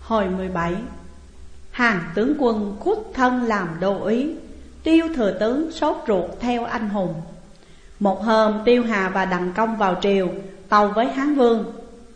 Hồi 17. Hàng tướng quân khuất thân làm đô úy, Tiêu thừa tướng sốt ruột theo anh hùng. Một hôm Tiêu Hà và Đặng Công vào triều tâu với Hán Vương: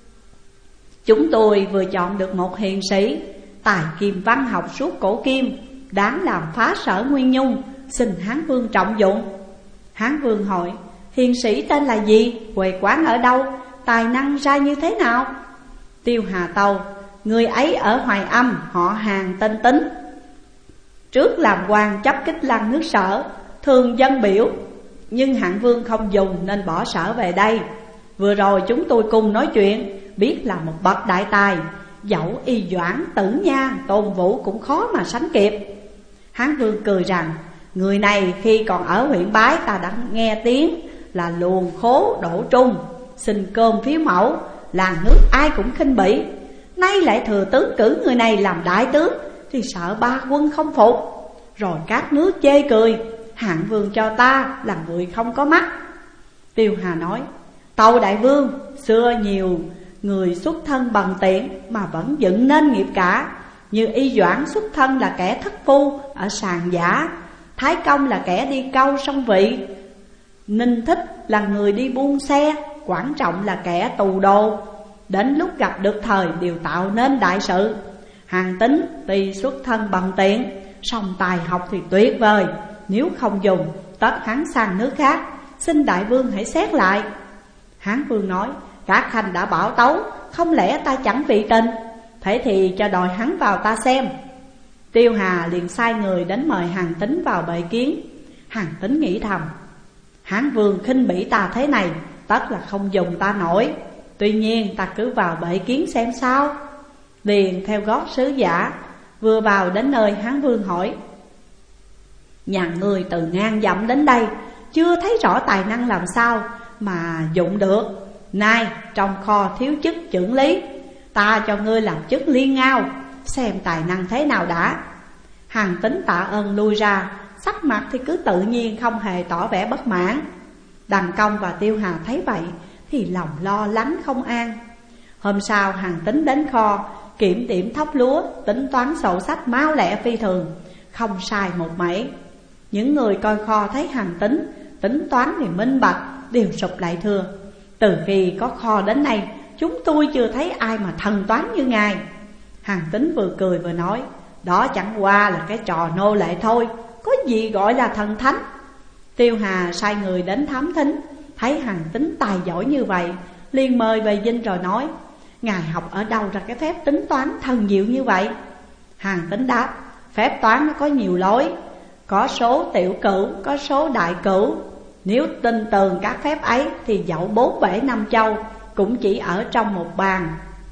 chúng tôi vừa chọn được một hiền sĩ, tài kim văn học suốt cổ kim, đáng làm phá sở Nguyên Nhung, xin Hán Vương trọng dụng. Hán Vương hỏi: hiền sĩ tên là gì, quê quán ở đâu, tài năng ra như thế nào? Tiêu Hà tâu: người ấy ở Hoài Âm, họ Hàn tên Tính. Trước làm quan chấp Kích Lăng nước Sở, thường dân biểu, nhưng Hạng Vương không dùng nên bỏ Sở về đây. Vừa rồi chúng tôi cùng nói chuyện, biết là một bậc đại tài, dẫu Y Doãn, Tử Nha, Tôn Vũ cũng khó mà sánh kịp. Hán Vương cười rằng: người này khi còn ở huyện Bái ta đã nghe tiếng là luồn khố đổ trung, xin cơm phiếu mẫu, làng nước ai cũng khinh bỉ. Nay lại thừa tướng cử người này làm đại tướng, thì sợ ba quân không phục, rồi các nước chê cười. Hạng Vương cho ta là người không có mắt. Tiêu Hà nói: tâu đại vương, xưa nhiều người xuất thân bằng tiện mà vẫn dựng nên nghiệp cả. Như Y Doãn xuất thân là kẻ thất phu ở Sàn Giả, Thái Công là kẻ đi câu sông Vị, Ninh Thích là người đi buôn xe, Quảng Trọng là kẻ tù đồ. Đến lúc gặp được thời đều tạo nên đại sự. Hàn Tín tuy xuất thân bằng tiện, song tài học thì tuyệt vời, nếu không dùng tất hắn sang nước khác, xin đại vương hãy xét lại. Hán Vương nói: các khanh đã bảo tấu, không lẽ ta chẳng vị tình? Thế thì cho đòi hắn vào ta xem. Tiêu Hà liền sai người đến mời Hàn Tín vào bệ kiến. Hàn Tín nghĩ thầm: Hán Vương khinh bỉ ta thế này, tất là không dùng ta nổi. Tuy nhiên ta cứ vào bệ kiến xem sao. Liền theo gót sứ giả, vừa vào đến nơi Hán Vương hỏi: nhà người từ ngang dặm đến đây, chưa thấy rõ tài năng làm sao mà dụng được. Nay trong kho thiếu chức chưởng lý, ta cho ngươi làm chức liên ngao, xem tài năng thế nào đã. Hàn Tín tạ ơn lui ra, sắc mặt thì cứ tự nhiên, không hề tỏ vẻ bất mãn. Đặng Công và Tiêu Hà thấy vậy thì lòng lo lắng không an. Hôm sau Hàn Tín đến kho, kiểm điểm thóc lúa, tính toán sổ sách mau lẹ phi thường, không sai một mảy. Những người coi kho thấy Hàn Tín tính toán thì minh bạch, đều sụp lại thưa: từ khi có kho đến nay, chúng tôi chưa thấy ai mà thần toán như ngài. Hàn Tín vừa cười vừa nói: đó chẳng qua là cái trò nô lệ thôi, có gì gọi là thần thánh. Tiêu Hà sai người đến thám thính, thấy Hàn Tín tài giỏi như vậy, liền mời về dinh rồi nói: ngài học ở đâu ra cái phép tính toán thần diệu như vậy? Hàn Tín đáp: phép toán nó có nhiều lối, có số tiểu cửu, có số đại cửu. Nếu tin tường các phép ấy thì dẫu 4 bể 5 châu cũng chỉ ở trong một bàn.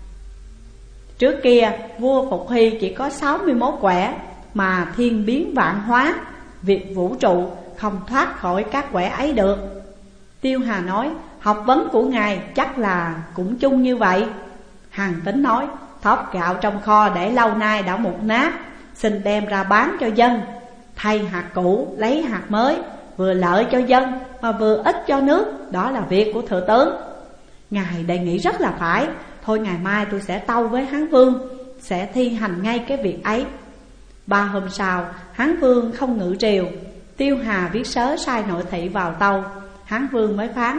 Trước kia vua Phục Hy chỉ có 61 quẻ, mà thiên biến vạn hóa, việc vũ trụ không thoát khỏi các quẻ ấy được. Tiêu Hà nói: học vấn của ngài chắc là cũng chung như vậy. Hàn Tín nói: thóc gạo trong kho để lâu nay đã mục nát, xin đem ra bán cho dân, thay hạt cũ lấy hạt mới, vừa lợi cho dân mà vừa ích cho nước. Đó là việc của thừa tướng. Ngài đề nghị rất là phải. Thôi ngày mai tôi sẽ tâu với Hán Vương, sẽ thi hành ngay cái việc ấy. 3 hôm sau, Hán Vương không ngự triều. Tiêu Hà viết sớ sai nội thị vào tâu. Hán Vương mới phán: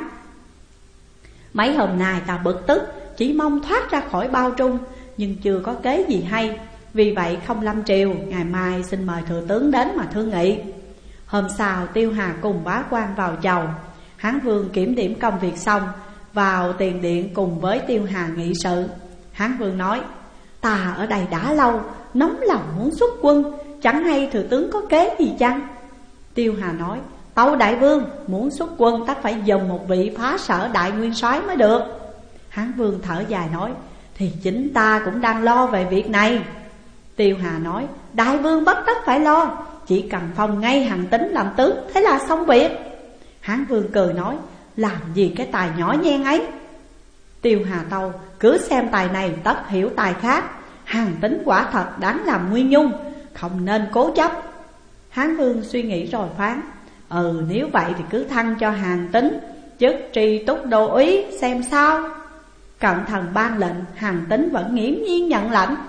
mấy hôm nay ta bực tức, chỉ mong thoát ra khỏi bao trung, nhưng chưa có kế gì hay, vì vậy không lâm triều. Ngày mai xin mời thừa tướng đến mà thương nghị. Hôm sau Tiêu Hà cùng bá quan vào chầu. Hán Vương kiểm điểm công việc xong, vào tiền điện cùng với Tiêu Hà nghị sự. Hán Vương nói: ta ở đây đã lâu, nóng lòng muốn xuất quân, chẳng hay thừa tướng có kế gì chăng? Tiêu Hà nói: tâu đại vương, muốn xuất quân ta phải dùng một vị phá sở đại nguyên soái mới được. Hán Vương thở dài nói: thì chính ta cũng đang lo về việc này. Tiêu Hà nói: đại vương bất tất phải lo, chỉ cần phong ngay Hàn Tín làm tướng, thế là xong việc. Hán Vương cười nói: làm gì cái tài nhỏ nhen ấy? Tiêu Hà tâu: cứ xem tài này tất hiểu tài khác. Hàn Tín quả thật đáng làm Nguyên Nhung, không nên cố chấp. Hán Vương suy nghĩ rồi phán: nếu vậy thì cứ thăng cho Hàn Tín chức tri túc đô úy xem sao. Cận thần ban lệnh, Hàn Tín vẫn nghiễm nhiên nhận lãnh.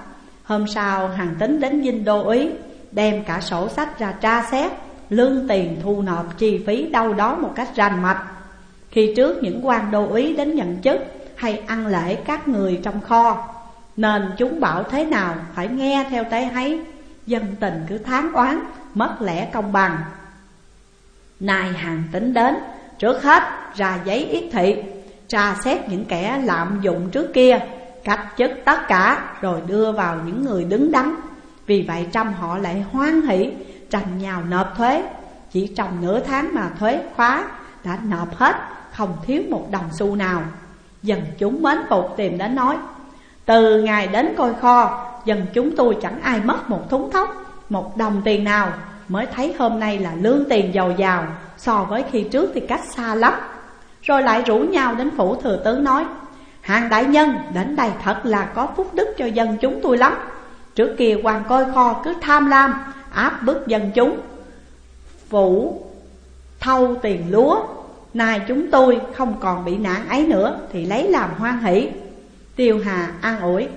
Hôm sau Hàn Tín đến dinh đô úy, đem cả sổ sách ra tra xét, lương tiền thu nộp chi phí đâu đó một cách rành mạch. Khi trước những quan đô úy đến nhận chức hay ăn lễ các người trong kho, nên chúng bảo thế nào phải nghe theo tế ấy. Dân tình cứ thán oán, mất lẽ công bằng. Nay Hàn Tín đến, trước hết ra giấy yết thị, tra xét những kẻ lạm dụng trước kia, cách chức tất cả, rồi đưa vào những người đứng đắn. Vì vậy trăm họ lại hoan hỷ tranh nhau nộp thuế. Chỉ trong nửa tháng mà thuế khóa đã nộp hết, không thiếu một đồng xu nào. Dân chúng mến phục tìm đến nói: từ ngày đến coi kho, dân chúng tôi chẳng ai mất một thúng thóc, một đồng tiền nào. Mới thấy hôm nay là lương tiền dồi dào, so với khi trước thì cách xa lắm. Rồi lại rủ nhau đến phủ thừa tướng nói: Hàn đại nhân đến đây thật là có phúc đức cho dân chúng tôi lắm. Trước kia quan coi kho cứ tham lam, áp bức dân chúng, phủ thâu tiền lúa. Nay chúng tôi không còn bị nạn ấy nữa, thì lấy làm hoan hỷ. Tiêu Hà an ủi: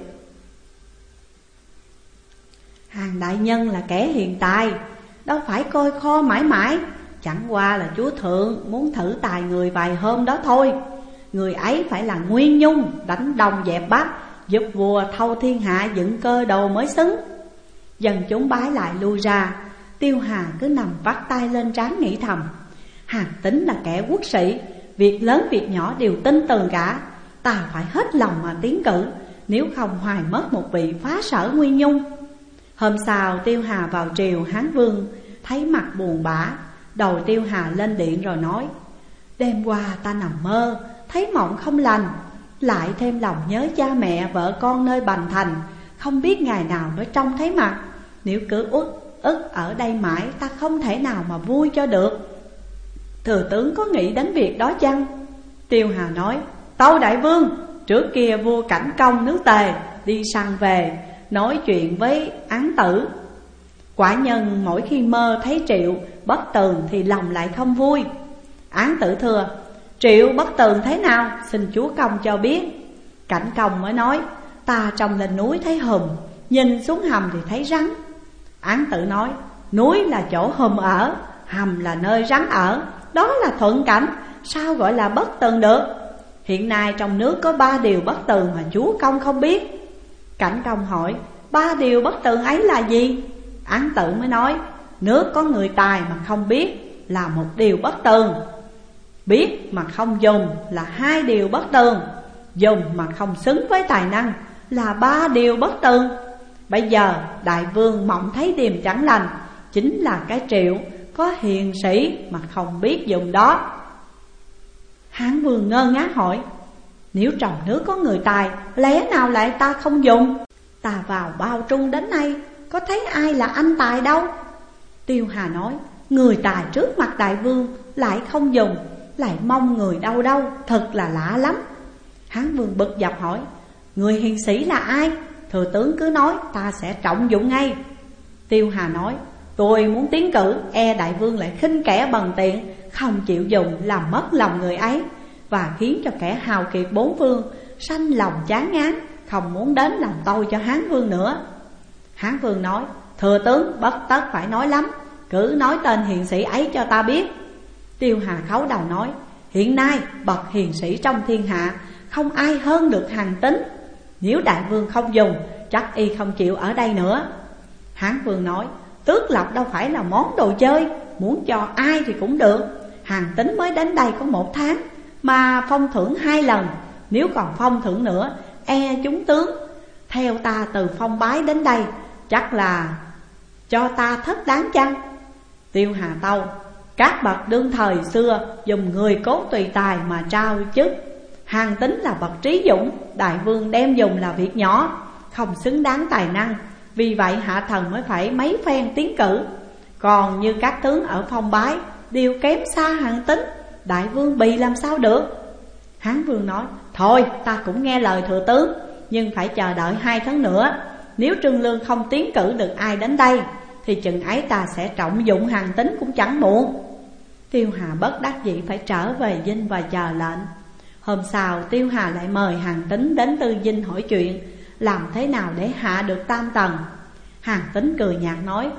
Hàn đại nhân là kẻ hiền tài, đâu phải coi kho mãi mãi. Chẳng qua là chúa thượng muốn thử tài người vài hôm đó thôi. Người ấy phải là Nguyên Nhung, đánh Đông dẹp Bắc, giúp vua thâu thiên hạ dựng cơ đồ mới xứng. Dân chúng bái lại lui ra. Tiêu Hà cứ nằm vắt tay lên trán nghĩ thầm: Hàn Tín là kẻ quốc sĩ, việc lớn việc nhỏ đều tin tưởng cả. Ta phải hết lòng mà tiến cử, nếu không hoài mất một vị phá sở Nguyên Nhung. Hôm sau Tiêu Hà vào triều Hán Vương, thấy mặt buồn bã. Đầu Tiêu Hà lên điện rồi nói: đêm qua ta nằm mơ, thấy mộng không lành, lại thêm lòng nhớ cha mẹ vợ con nơi Bành Thành, không biết ngày nào mới trông thấy mặt. Nếu cứ uất ức ở đây mãi, ta không thể nào mà vui cho được. Thừa tướng có nghĩ đến việc đó chăng? Tiêu Hà nói: tâu đại vương, trước kia vua Cảnh Công nước Tề đi săn về, nói chuyện với Án Tử. Quả nhân mỗi khi mơ thấy Triệu Bất Tường thì lòng lại không vui. Án Tử thưa: Triệu Bất Tường thế nào, xin chúa công cho biết. Cảnh Công mới nói: ta trông lên núi thấy hùm, nhìn xuống hầm thì thấy rắn. Án Tử nói: núi là chỗ hùm ở, hầm là nơi rắn ở, đó là thuận cảnh, sao gọi là bất tường được? Hiện nay trong nước có 3 điều bất tường mà chúa công không biết. Cảnh Công hỏi: 3 điều bất tường ấy là gì? Án Tử mới nói: nước có người tài mà không biết là 1 điều bất tường, biết mà không dùng là 2 điều bất tường, dùng mà không xứng với tài năng là 3 điều bất tường. Bây giờ đại vương mộng thấy điềm chẳng lành, chính là cái Triệu có hiền sĩ mà không biết dùng đó. Hán Vương ngơ ngác hỏi: nếu trong nước có người tài, lẽ nào lại ta không dùng? Ta vào bao trung đến nay, có thấy ai là anh tài đâu. Tiêu Hà nói: người tài trước mặt đại vương lại không dùng, lại mong người đâu đâu, thật là lạ lắm. Hán Vương bực dọc hỏi: người hiền sĩ là ai? Thừa tướng cứ nói, ta sẽ trọng dụng ngay. Tiêu Hà nói: tôi muốn tiến cử, e đại vương lại khinh kẻ bần tiện, không chịu dùng, làm mất lòng người ấy, và khiến cho kẻ hào kiệt 4 phương sanh lòng chán ngán, không muốn đến làm tôi cho Hán Vương nữa. Hán Vương nói: thừa tướng bất tất phải nói lắm, cứ nói tên hiền sĩ ấy cho ta biết. Tiêu Hà khấu đầu nói: hiện nay bậc hiền sĩ trong thiên hạ không ai hơn được Hàn Tín. Nếu đại vương không dùng, chắc y không chịu ở đây nữa. Hán Vương nói: tước lộc đâu phải là món đồ chơi, muốn cho ai thì cũng được. Hàn Tín mới đến đây có 1 tháng mà phong thưởng 2 lần, nếu còn phong thưởng nữa, e chúng tướng theo ta từ phong bái đến đây, chắc là cho ta thất đáng chăng? Tiêu Hà tâu: các bậc đương thời xưa dùng người cốt tùy tài mà trao chức. Hàn Tín là bậc trí dũng, đại vương đem dùng là việc nhỏ, không xứng đáng tài năng. Vì vậy hạ thần mới phải mấy phen tiến cử. Còn như các tướng ở phong bái đều kém xa Hàn Tín, đại vương bì làm sao được? Hán Vương nói: thôi ta cũng nghe lời thừa tướng, nhưng phải chờ đợi 2 tháng nữa. Nếu Trương Lương không tiến cử được ai đến đây, thì chừng ấy ta sẽ trọng dụng Hàn Tín cũng chẳng muộn. Tiêu Hà bất đắc dĩ phải trở về dinh và chờ lệnh. Hôm sau Tiêu Hà lại mời Hàn Tín đến Tư Dinh hỏi chuyện, làm thế nào để hạ được Tam Tần. Hàn Tín cười nhạt nói: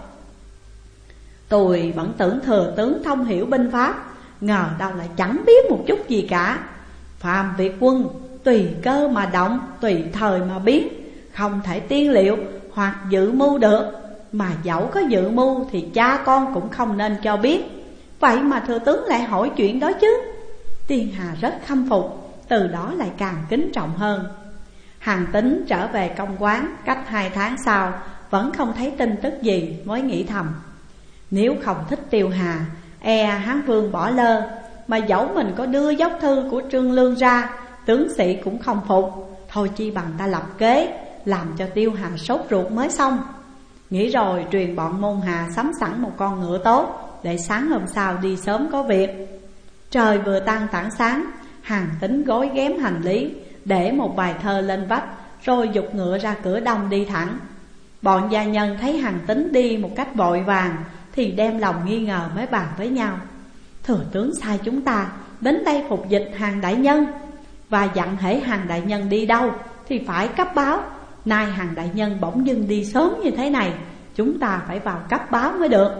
tôi vẫn tưởng thừa tướng thông hiểu binh pháp, ngờ đâu lại chẳng biết một chút gì cả. Phàm Việt quân tùy cơ mà động, tùy thời mà biến, không thể tiên liệu hoặc dự mưu được. Mà dẫu có dự mưu thì cha con cũng không nên cho biết. Vậy mà thừa tướng lại hỏi chuyện đó chứ. Tiên Hà rất khâm phục, từ đó lại càng kính trọng hơn. Hàn Tín trở về công quán cách 2 tháng sau, vẫn không thấy tin tức gì, mới nghĩ thầm: nếu không thích Tiêu Hà, Hán Vương bỏ lơ. Mà dẫu mình có đưa dốc thư của Trương Lương ra, tướng sĩ cũng không phục. Thôi chi bằng ta lập kế, làm cho Tiêu Hà sốt ruột mới xong. Nghĩ rồi truyền bọn môn Hà sắm sẵn một con ngựa tốt, để sáng hôm sau đi sớm có việc. Trời vừa tang tảng sáng, Hàn Tín gối ghém hành lý, để một bài thơ lên vách, rồi giục ngựa ra cửa đông đi thẳng. Bọn gia nhân thấy Hàn Tín đi một cách vội vàng, thì đem lòng nghi ngờ mới bàn với nhau: thừa tướng sai chúng ta đến đây phục dịch Hàn đại nhân, và dặn hễ Hàn đại nhân đi đâu thì phải cấp báo. Nay Hàn đại nhân bỗng dưng đi sớm như thế này, chúng ta phải vào cấp báo mới được.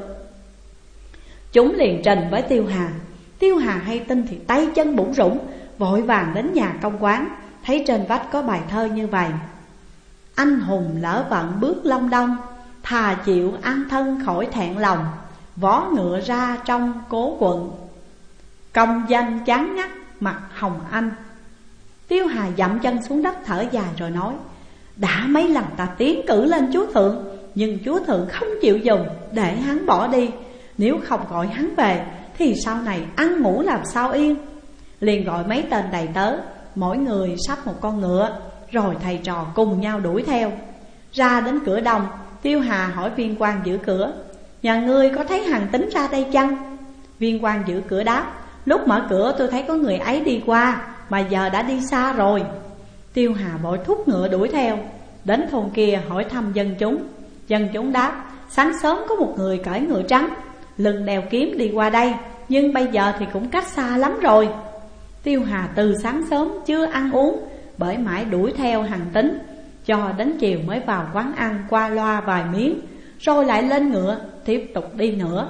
Chúng liền trình với Tiêu Hà. Tiêu Hà hay tin thì tay chân bủn rủn, vội vàng đến nhà công quán, thấy trên vách có bài thơ như vậy: anh hùng lỡ vận bước Long Đông, thà chịu an thân khỏi thẹn lòng. Vó ngựa ra trong cố quận, công danh chán ngắt mặt Hồng Anh. Tiêu Hà dậm chân xuống đất thở dài rồi nói: đã mấy lần ta tiến cử lên chúa thượng, nhưng chúa thượng không chịu dùng, để hắn bỏ đi. Nếu không gọi hắn về thì sau này ăn ngủ làm sao yên. Liền gọi mấy tên đầy tớ, mỗi người sắp một con ngựa, rồi thầy trò cùng nhau đuổi theo. Ra đến cửa đông, Tiêu Hà hỏi viên quan giữ cửa: nhà ngươi có thấy Hàn Tín ra đây chăng? Viên quan giữ cửa đáp: lúc mở cửa tôi thấy có người ấy đi qua, mà giờ đã đi xa rồi. Tiêu Hà vội thúc ngựa đuổi theo. Đến thôn kia hỏi thăm dân chúng. Dân chúng đáp: sáng sớm có một người cưỡi ngựa trắng, lưng đeo kiếm đi qua đây, nhưng bây giờ thì cũng cách xa lắm rồi. Tiêu Hà từ sáng sớm chưa ăn uống, bởi mãi đuổi theo Hàn Tín, cho đến chiều mới vào quán ăn qua loa vài miếng, rồi lại lên ngựa tiếp tục đi nữa.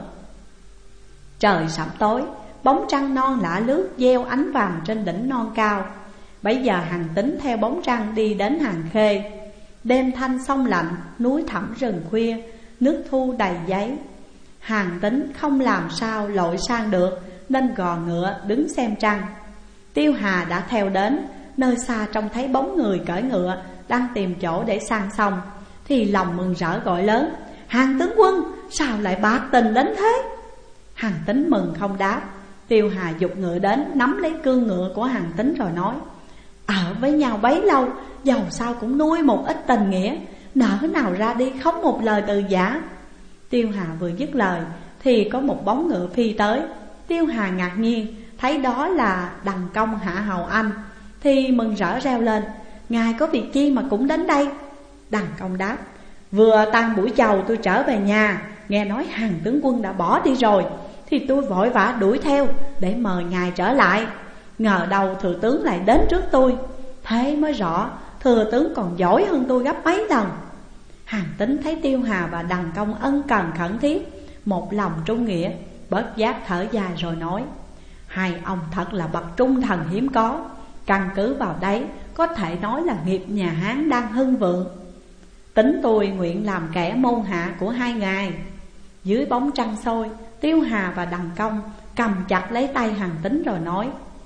Trời sẩm tối, bóng trăng non lả lướt gieo ánh vàng trên đỉnh non cao. Bấy giờ Hàn Tín theo bóng trăng đi đến Hàn Khê. Đêm thanh sông lạnh, núi thẳm rừng khuya, nước thu đầy giấy. Hàn Tín không làm sao lội sang được, nên gò ngựa đứng xem trăng. Tiêu Hà đã theo đến, nơi xa trông thấy bóng người cưỡi ngựa đang tìm chỗ để sang sông, thì lòng mừng rỡ gọi lớn: Hàn tướng quân, sao lại bạc tình đến thế? Hàn Tín mừng không đáp. Tiêu Hà giục ngựa đến, nắm lấy cương ngựa của Hàn Tín rồi nói: ở với nhau bấy lâu, dầu sao cũng nuôi một ít tình nghĩa, nỡ nào ra đi không một lời từ giả. Tiêu Hà vừa dứt lời thì có một bóng ngựa phi tới. Tiêu Hà ngạc nhiên thấy đó là Đằng Công Hạ Hầu Anh, thì mừng rỡ reo lên: ngài có việc chi mà cũng đến đây? Đằng Công đáp: vừa tan buổi chầu tôi trở về nhà, nghe nói Hàn tướng quân đã bỏ đi rồi, thì tôi vội vã đuổi theo để mời ngài trở lại. Ngờ đâu thừa tướng lại đến trước tôi, thế mới rõ thừa tướng còn giỏi hơn tôi gấp mấy lần. Hàn Tín thấy Tiêu Hà và Đằng Công ân cần khẩn thiết, một lòng trung nghĩa, bất giác thở dài rồi nói: hai ông thật là bậc trung thần hiếm có, căn cứ vào đấy có thể nói là nghiệp nhà Hán đang hưng vượng. Tính tôi nguyện làm kẻ môn hạ của hai ngài. Dưới bóng trăng soi, Tiêu Hà và Đằng Công cầm chặt lấy tay Hàn Tín rồi nói: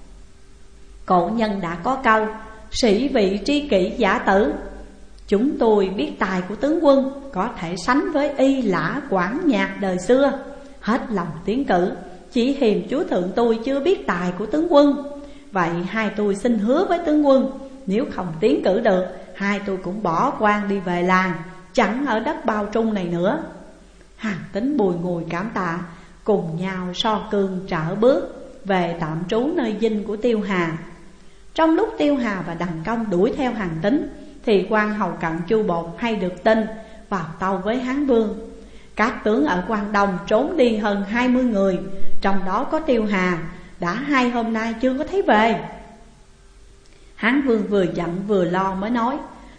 cổ nhân đã có câu sĩ vị tri kỷ giả tử. Chúng tôi biết tài của tướng quân có thể sánh với Y Lã Quảng Nhạc đời xưa, hết lòng tiến cử. Chỉ hiềm chúa thượng tôi chưa biết tài của tướng quân. Vậy hai tôi xin hứa với tướng quân, nếu không tiến cử được, hai tôi cũng bỏ quan đi về làng, chẳng ở đất Bao Trung này nữa. Hàn Tín bùi ngùi cảm tạ, cùng nhau so cương trở bước về tạm trú nơi dinh của Tiêu Hà. Trong lúc Tiêu Hà và Đằng Công đuổi theo Hàn Tín, thì quan hầu cận Chu Bột hay được tin, vào tâu với Hán Vương. Các tướng ở Quan Đông trốn đi hơn 20 người, trong đó có Tiêu Hà, đã 2 hôm nay chưa có thấy về. Hán Vương vừa giận vừa lo mới nói: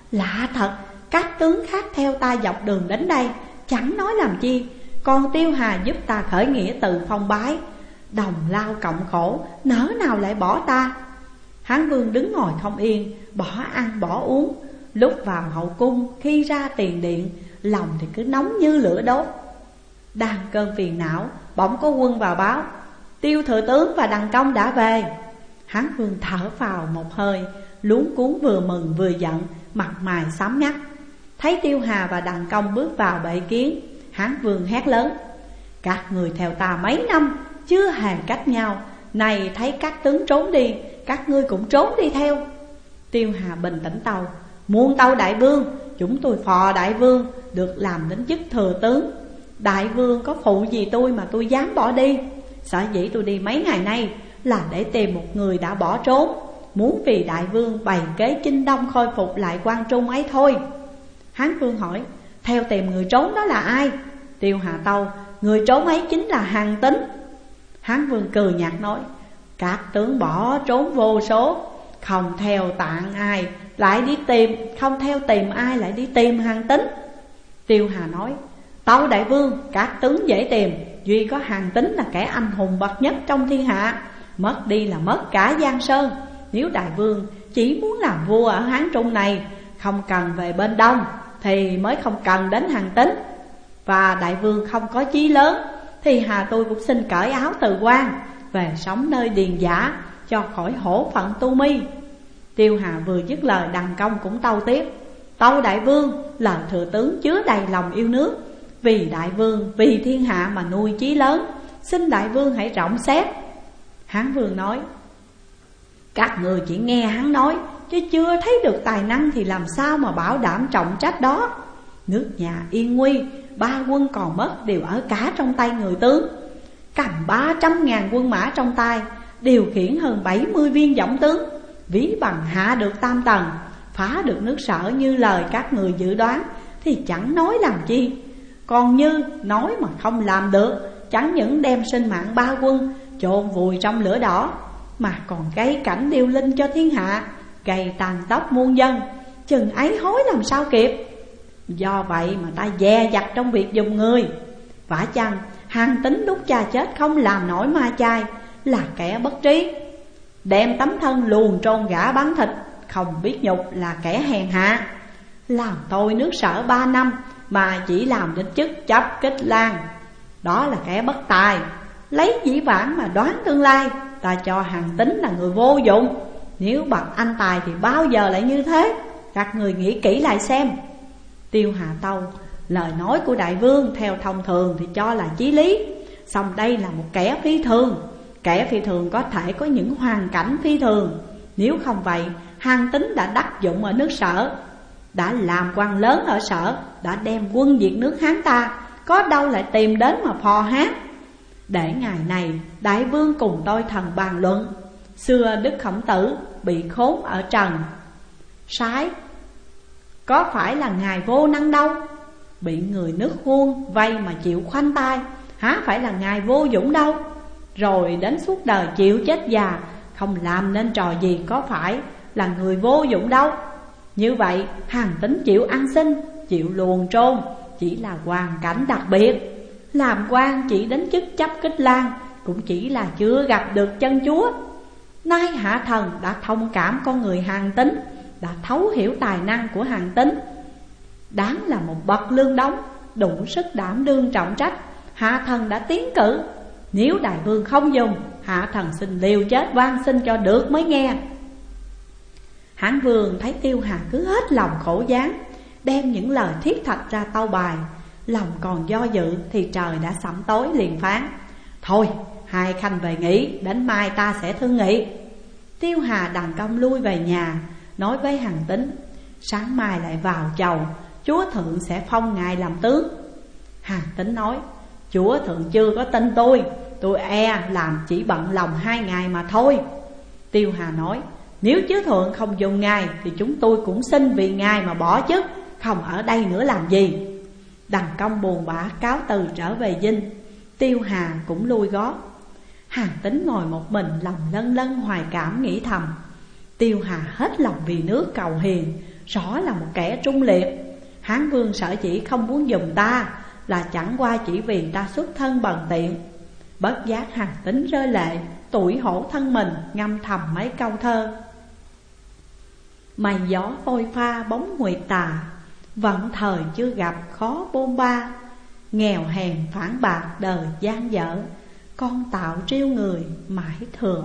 Lạ thật, các tướng khác theo ta dọc đường đến đây, chẳng nói làm chi, còn Tiêu Hà giúp ta khởi nghĩa từ phong bái. Đồng lao cộng khổ, nỡ nào lại bỏ ta. Hán Vương đứng ngồi không yên, bỏ ăn bỏ uống. Lúc vào hậu cung, khi ra tiền điện, lòng thì cứ nóng như lửa đốt. Đang cơn phiền não, bỗng có quân vào báo Tiêu thừa tướng và Đằng Công đã về. Hán Vương thở phào một hơi, luống cuống vừa mừng vừa giận, mặt mày xám ngắt. Thấy Tiêu Hà và Đằng Công bước vào bệ kiến, Hán Vương hét lớn: các người theo ta mấy năm, chưa hề cách nhau. Này thấy các tướng trốn đi, các ngươi cũng trốn đi theo. Tiêu Hà bình tĩnh tâu: muôn tâu đại vương, chúng tôi phò đại vương, được làm đến chức thừa tướng. Đại vương có phụ gì tôi mà tôi dám bỏ đi. Sở dĩ tôi đi mấy ngày nay là để tìm một người đã bỏ trốn, muốn vì đại vương bày kế chinh đông khôi phục lại Quan Trung ấy thôi. Hán Vương hỏi: theo tìm người trốn đó là ai? Tiêu Hà tâu: người trốn ấy chính là Hàn Tín. Hán Vương cười nhạt nói: các tướng bỏ trốn vô số, không theo tạng ai lại đi tìm, không theo tìm ai lại đi tìm Hàn Tín. Tiêu Hà nói: tâu đại vương, các tướng dễ tìm, duy có Hàn Tín là kẻ anh hùng bậc nhất trong thiên hạ, mất đi là mất cả Giang Sơn. Nếu đại vương chỉ muốn làm vua ở Hán Trung này, không cần về bên Đông, thì mới không cần đến Hàn Tín. Và đại vương không có chí lớn, thì hà tôi cũng xin cởi áo từ quan, về sống nơi điền dã, cho khỏi hổ phận tu mi. Tiêu Hà vừa dứt lời, Đằng Công cũng tâu tiếp: tâu đại vương, lời thừa tướng chứa đầy lòng yêu nước, vì đại vương, vì thiên hạ mà nuôi chí lớn, xin đại vương hãy rộng xét. Hán Vương nói: các người chỉ nghe hắn nói, chứ chưa thấy được tài năng thì làm sao mà bảo đảm trọng trách đó. Nước nhà yên nguy, 3 quân còn mất đều ở cả trong tay người tướng. Cầm 300.000 quân mã trong tay, điều khiển hơn 70 viên dõng tướng, ví bằng hạ được Tam Tần, phá được nước Sở như lời các người dự đoán, thì chẳng nói làm chi. Còn như nói mà không làm được, chẳng những đem sinh mạng 3 quân chôn vùi trong lửa đỏ, mà còn gây cảnh điêu linh cho thiên hạ, gây tàn tóc muôn dân, chừng ấy hối làm sao kịp. Do vậy mà ta dè dặt trong việc dùng người. Vả chăng Hàn Tín lúc cha chết không làm nổi ma chay, là kẻ bất trí, đem tấm thân luồn trôn gã bán thịt, không biết nhục là kẻ hèn hạ. Làm tôi nước Sở 3 năm mà chỉ làm đến chức chấp kích lang, đó là kẻ bất tài. Lấy dĩ vãng mà đoán tương lai, ta cho Hàn Tín là người vô dụng. Nếu bằng anh tài thì bao giờ lại như thế? Các người nghĩ kỹ lại xem. Tiêu Hà tâu: lời nói của đại vương theo thông thường thì cho là chí lý, song đây là một kẻ phi thường. Kẻ phi thường có thể có những hoàn cảnh phi thường. Nếu không vậy, Hàn Tín đã đắc dụng ở nước Sở, đã làm quan lớn ở Sở, đã đem quân diệt nước Hán ta, có đâu lại tìm đến mà phò hát. Để ngày này đại vương cùng tôi thần bàn luận. Xưa Đức Khổng Tử bị khốn ở trần sái, có phải là ngài vô năng đâu. Bị người nước Huôn vây mà chịu khoanh tay, há phải là ngài vô dụng đâu. Rồi đến suốt đời chịu chết già, không làm nên trò gì, có phải là người vô dụng đâu. Như vậy Hàn Tín chịu ăn xin, chịu luồn trôn, chỉ là hoàn cảnh đặc biệt. Làm quan chỉ đến chức chấp kích lang, cũng chỉ là chưa gặp được chân chúa. Nay hạ thần đã thông cảm con người Hàn Tín, đã thấu hiểu tài năng của Hàn Tín, đáng là một bậc lương đống, đủ sức đảm đương trọng trách. Hạ thần đã tiến cử, nếu đại vương không dùng, hạ thần xin liều chết van xin cho được mới nghe. Hán Vương thấy Tiêu Hà cứ hết lòng khổ gián, đem những lời thiết thạch ra tâu bài. Lòng còn do dự thì trời đã sẩm tối, liền phán: thôi hai khanh về nghỉ, đến mai ta sẽ thương nghị. Tiêu Hà Đằng Công lui về nhà, nói với Hàn Tín: sáng mai lại vào chầu, chúa thượng sẽ phong ngài làm tướng. Hàn Tín nói: chúa thượng chưa có tin tôi e làm chỉ bận lòng 2 ngày mà thôi. Tiêu Hà nói: nếu chúa thượng không dùng ngài, thì chúng tôi cũng xin vì ngài mà bỏ chức, không ở đây nữa làm gì. Đằng Công buồn bã cáo từ trở về dinh. Tiêu Hà cũng lui gót. Hàn Tín ngồi một mình, lòng lân lân hoài cảm nghĩ thầm: Tiêu Hà hết lòng vì nước cầu hiền, rõ là một kẻ trung liệt. Hán vương sở dĩ không muốn dùng ta là chẳng qua chỉ vì ta xuất thân bần tiện. Bất giác Hàn Tín rơi lệ, tủi hổ thân mình, ngâm thầm mấy câu thơ. Mây gió phôi pha bóng nguyệt tà, vận thời chưa gặp khó bôn ba. Nghèo hèn phản bạc đời gian dở, con tạo triêu người mãi thừa.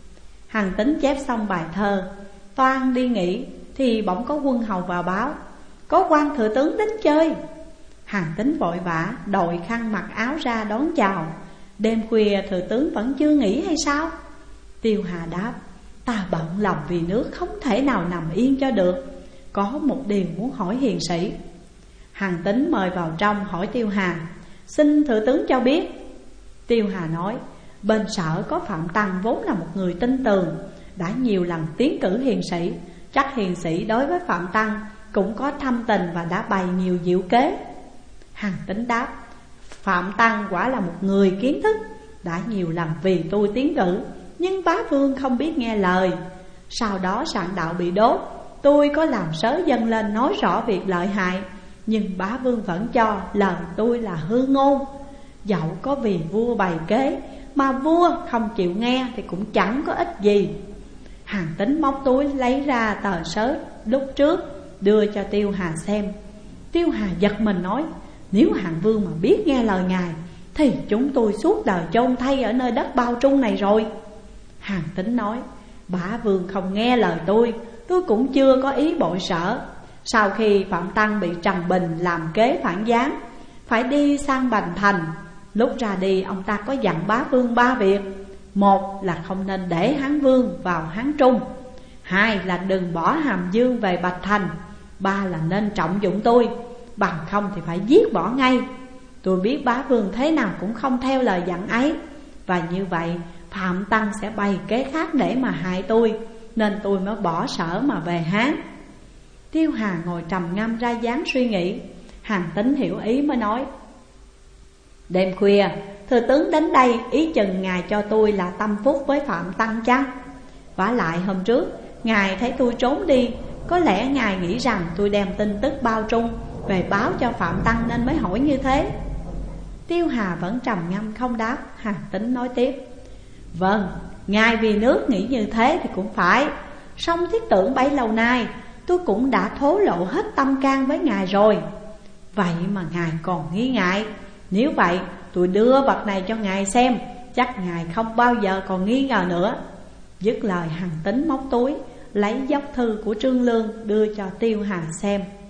Hàn Tín chép xong bài thơ, toan đi nghỉ thì bỗng có quân hầu vào báo: có quan thừa tướng đến chơi. Hàn Tín vội vã đội khăn mặc áo ra đón chào. Đêm khuya thừa tướng vẫn chưa nghỉ hay sao? Tiêu Hà đáp: ta bận lòng vì nước, không thể nào nằm yên cho được. Có một điều muốn hỏi hiền sĩ. Hàn Tín mời vào trong hỏi Tiêu Hà: xin thừa tướng cho biết. Tiêu Hà nói: bên sở có Phạm Tăng vốn là một người tin tường, đã nhiều lần tiến cử hiền sĩ. Chắc hiền sĩ đối với Phạm Tăng cũng có thâm tình và đã bày nhiều diệu kế. Hàn Tín đáp: Phạm Tăng quả là một người kiến thức, đã nhiều lần vì tôi tiến cử, nhưng bá vương không biết nghe lời. Sau đó sạn đạo bị đốt, tôi có làm sớ dâng lên nói rõ việc lợi hại, nhưng bá vương vẫn cho lời tôi là hư ngôn. Dẫu có vì vua bày kế, mà vua không chịu nghe thì cũng chẳng có ích gì. Hàn Tín móc túi lấy ra tờ sớ lúc trước đưa cho Tiêu Hà xem. Tiêu Hà giật mình nói: nếu Hàn vương mà biết nghe lời ngài thì chúng tôi suốt đời chôn thay ở nơi đất bao trung này rồi. Hàn Tín nói: bá vương không nghe lời tôi cũng chưa có ý bội sở. Sau khi Phạm Tăng bị Trần Bình làm kế phản gián, phải đi sang Bành Thành. Lúc ra đi ông ta có dặn bá vương 3 việc. Một là không nên để Hán vương vào Hán Trung. Hai là đừng bỏ Hàm Dương về Bạch Thành. Ba là nên trọng dụng tôi, bằng không thì phải giết bỏ ngay. Tôi biết bá vương thế nào cũng không theo lời dặn ấy, và như vậy Phạm Tăng sẽ bày kế khác để mà hại tôi, nên tôi mới bỏ sở mà về Hán. Tiêu Hà ngồi trầm ngâm ra dáng suy nghĩ. Hàn Tín hiểu ý mới nói: đêm khuya thừa tướng đến đây, ý chừng ngài cho tôi là tâm phúc với Phạm Tăng chăng? Vả lại hôm trước ngài thấy tôi trốn đi, có lẽ ngài nghĩ rằng tôi đem tin tức bao trung về báo cho Phạm Tăng nên mới hỏi như thế. Tiêu Hà vẫn trầm ngâm không đáp. Hàn Tín nói tiếp: vâng, ngài vì nước nghĩ như thế thì cũng phải. Song thiết tưởng bấy lâu nay tôi cũng đã thố lộ hết tâm can với ngài rồi. Vậy mà ngài còn nghi ngại. Nếu vậy tôi đưa vật này cho ngài xem, chắc ngài không bao giờ còn nghi ngờ nữa. Dứt lời Hàn Tín móc túi lấy dốc thư của Trương Lương đưa cho Tiêu Hà xem.